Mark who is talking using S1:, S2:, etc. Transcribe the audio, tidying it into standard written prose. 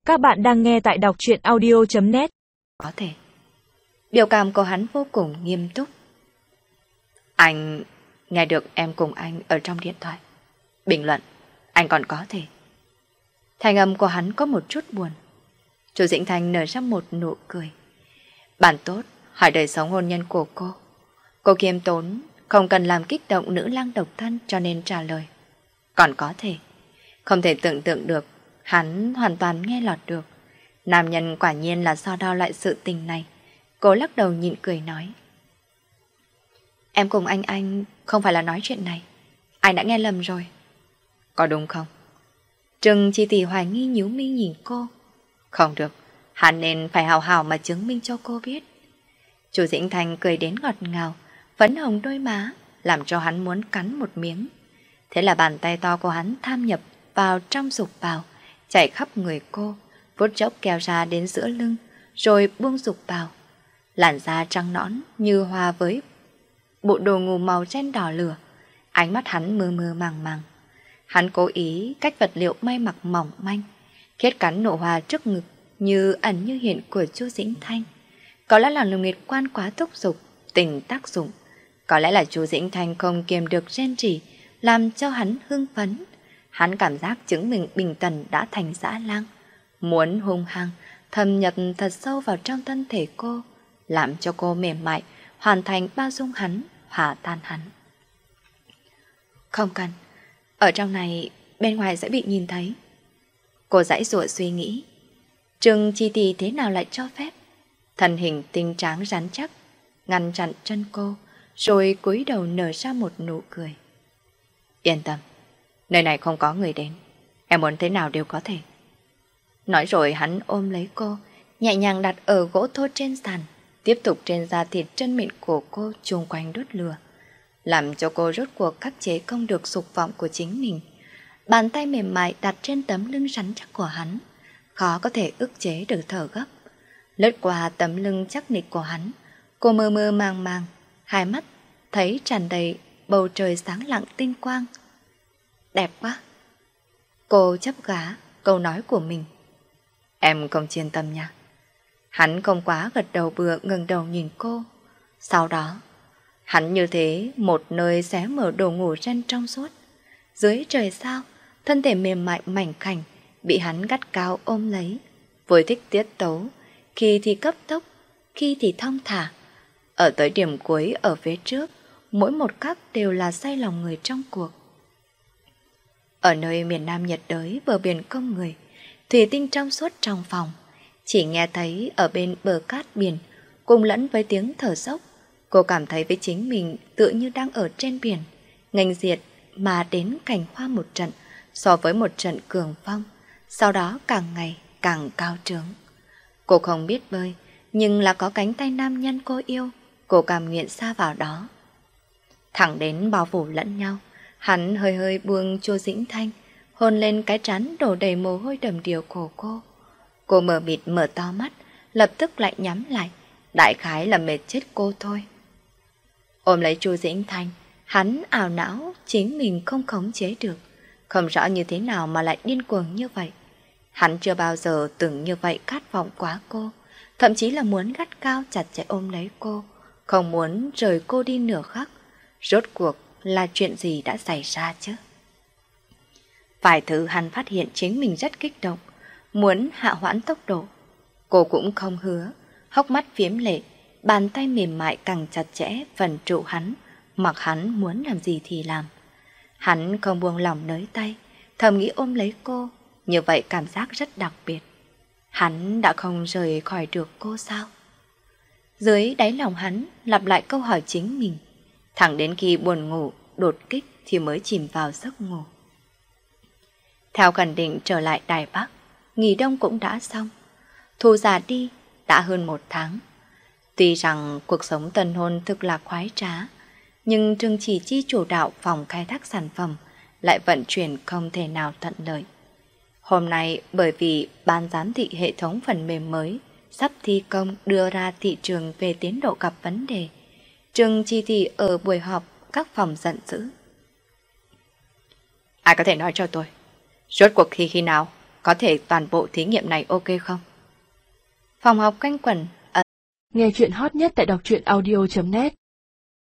S1: Các bạn đang nghe tại đọc truyện audio.net.
S2: Có thể. Biểu cảm của hắn vô cùng nghiêm túc. Anh nghe được em cùng anh ở trong điện thoại. Bình luận, anh còn có thể. Thành âm của hắn có một chút buồn. Chu Dĩnh Thanh nở ra một nụ cười. Bạn tốt, hỏi đời sống hôn nhân của cô. Cô kiêm tốn, không cần làm kích động nữ lang độc thân cho nên trả lời. Còn có thể. Không thể tưởng tượng được, hắn hoàn toàn nghe lọt được. Nam nhân quả nhiên là so đo loại sự tình này. Cô lắc đầu nhịn cười nói. Em cùng anh không phải là nói chuyện này. Anh đã nghe lầm rồi. Có đúng không? Trừng Chi Tỷ hoài nghi nhíu mi nhìn cô. Không được, hắn nên phải hào hào mà chứng minh cho cô biết. Chu Dĩnh Thanh cười đến ngọt ngào, phấn hồng đôi má, làm cho hắn muốn cắn một miếng. Thế là bàn tay to của hắn tham nhập vào trong dục bào, chạy khắp người cô, vuốt chốc kéo ra đến giữa lưng, rồi buông dục bào. Làn da trắng nõn như hòa với bộ đồ ngủ màu đen đỏ lửa, ánh mắt hắn mơ mơ màng màng. Hắn cố ý cách vật liệu may mặc mỏng manh, kết cắn nụ hoa trước ngực như ẩn như hiện của Chu Dĩnh Thanh. Có lẽ là Lục Nguyệt Quan quá thúc giục, tình tác dụng. Có lẽ là Chu Dĩnh Thanh không kiềm được rên rỉ, làm cho hắn hưng phấn. Hắn cảm giác chứng mình bình tần đã thành dã lang, muốn hung hăng thâm nhập thật sâu vào trong thân thể cô, làm cho cô mềm mại, hoàn thành bao dung hắn, hòa tan hắn. Không cần, ở trong này bên ngoài sẽ bị nhìn thấy. Cô giãy giụa suy nghĩ. Trừng Chi Tỷ thế nào lại cho phép? Thân hình tinh tráng rắn chắc ngăn chặn chân cô, rồi cúi đầu nở ra một nụ cười. Yên tâm, nơi này không có người đến, em muốn thế nào đều có thể. Nói rồi hắn ôm lấy cô, nhẹ nhàng đặt ở gỗ thô trên sàn, tiếp tục trên da thịt chân mịn của cô chung quanh đốt lửa, làm cho cô rốt cuộc khắc chế không được dục vọng của chính mình. Bàn tay mềm mại đặt trên tấm lưng rắn chắc của hắn, khó có thể ức chế được thở gấp. Lướt qua tấm lưng chắc nịch của hắn, cô mơ mơ màng màng, hai mắt thấy tràn đầy bầu trời sáng lặng tinh quang. Đẹp quá. Cô chấp gá câu nói của mình. Em không chuyên tâm nha. Hắn không quá gật đầu bừa, ngẩng đầu nhìn cô. Sau đó, hắn như thế một nơi xé mở đồ ngủ ren trong suốt. Dưới trời sao, thân thể mềm mại mảnh khảnh bị hắn gắt cao ôm lấy, vui thích tiết tấu, khi thì cấp tốc, khi thì thong thả. Ở tới điểm cuối ở phía trước, mỗi một khắc đều là say lòng người trong cuộc. Ở nơi miền Nam nhiệt đới bờ biển không người, thủy tinh trong suốt trong phòng, chỉ nghe thấy ở bên bờ cát biển, cùng lẫn với tiếng thở dốc, cô cảm thấy với chính mình tựa như đang ở trên biển, nghênh diệt mà đến cảnh hoa một trận, so với một trận cường phong, sau đó càng ngày càng cao trướng. Cô không biết bơi, nhưng là có cánh tay nam nhân cô yêu, cô cảm nguyện xa vào đó. Thẳng đến bao phủ lẫn nhau, hắn hơi hơi buông Chu Dĩnh Thanh, hôn lên cái trán đổ đầy mồ hôi đầm đìa của cô. Cô mờ mịt mở to mắt, lập tức lại nhắm lại, đại khái là mệt chết cô thôi. Ôm lấy Chu Dĩnh Thanh, hắn ảo não chính mình không khống chế được, không rõ như thế nào mà lại điên cuồng như vậy. Hắn chưa bao giờ từng như vậy khát vọng quá cô, thậm chí là muốn gắt cao chặt chẽ ôm lấy cô, không muốn rời cô đi nửa khắc. Rốt cuộc là chuyện gì đã xảy ra chứ? Vài thứ hắn phát hiện chính mình rất kích động, muốn hạ hoãn tốc độ. Cô cũng không hứa, hốc mắt phiếm lệ, bàn tay mềm mại càng chặt chẽ phần trụ hắn, mặc hắn muốn làm gì thì làm. Hắn không buông lỏng nới tay, thầm nghĩ ôm lấy cô, như vậy cảm giác rất đặc biệt. Hắn đã không rời khỏi được cô sao? Dưới đáy lòng hắn lặp lại câu hỏi chính mình, thẳng đến khi buồn ngủ đột kích thì mới chìm vào giấc ngủ. Theo khẳng định trở lại Đài Bắc, nghỉ đông cũng đã xong. Thu già đi đã hơn 1 tháng. Tuy rằng cuộc sống tân hôn thực là khoái trá, nhưng Trương Chỉ Chi chủ đạo phòng khai thác sản phẩm lại vận chuyển không thể nào thuận lợi. Hôm nay bởi vì ban giám thị hệ thống phần mềm mới sắp thi công đưa ra thị trường về tiến độ gặp vấn đề, Trương Chi Thị ở buổi họp các phòng giận dữ. Ai có thể nói cho tôi, rốt cuộc khi nào có thể toàn bộ thí nghiệm này ok không? Phòng học quanh quẩn.
S1: Nghe chuyện hot nhất tại đọc truyện audio.net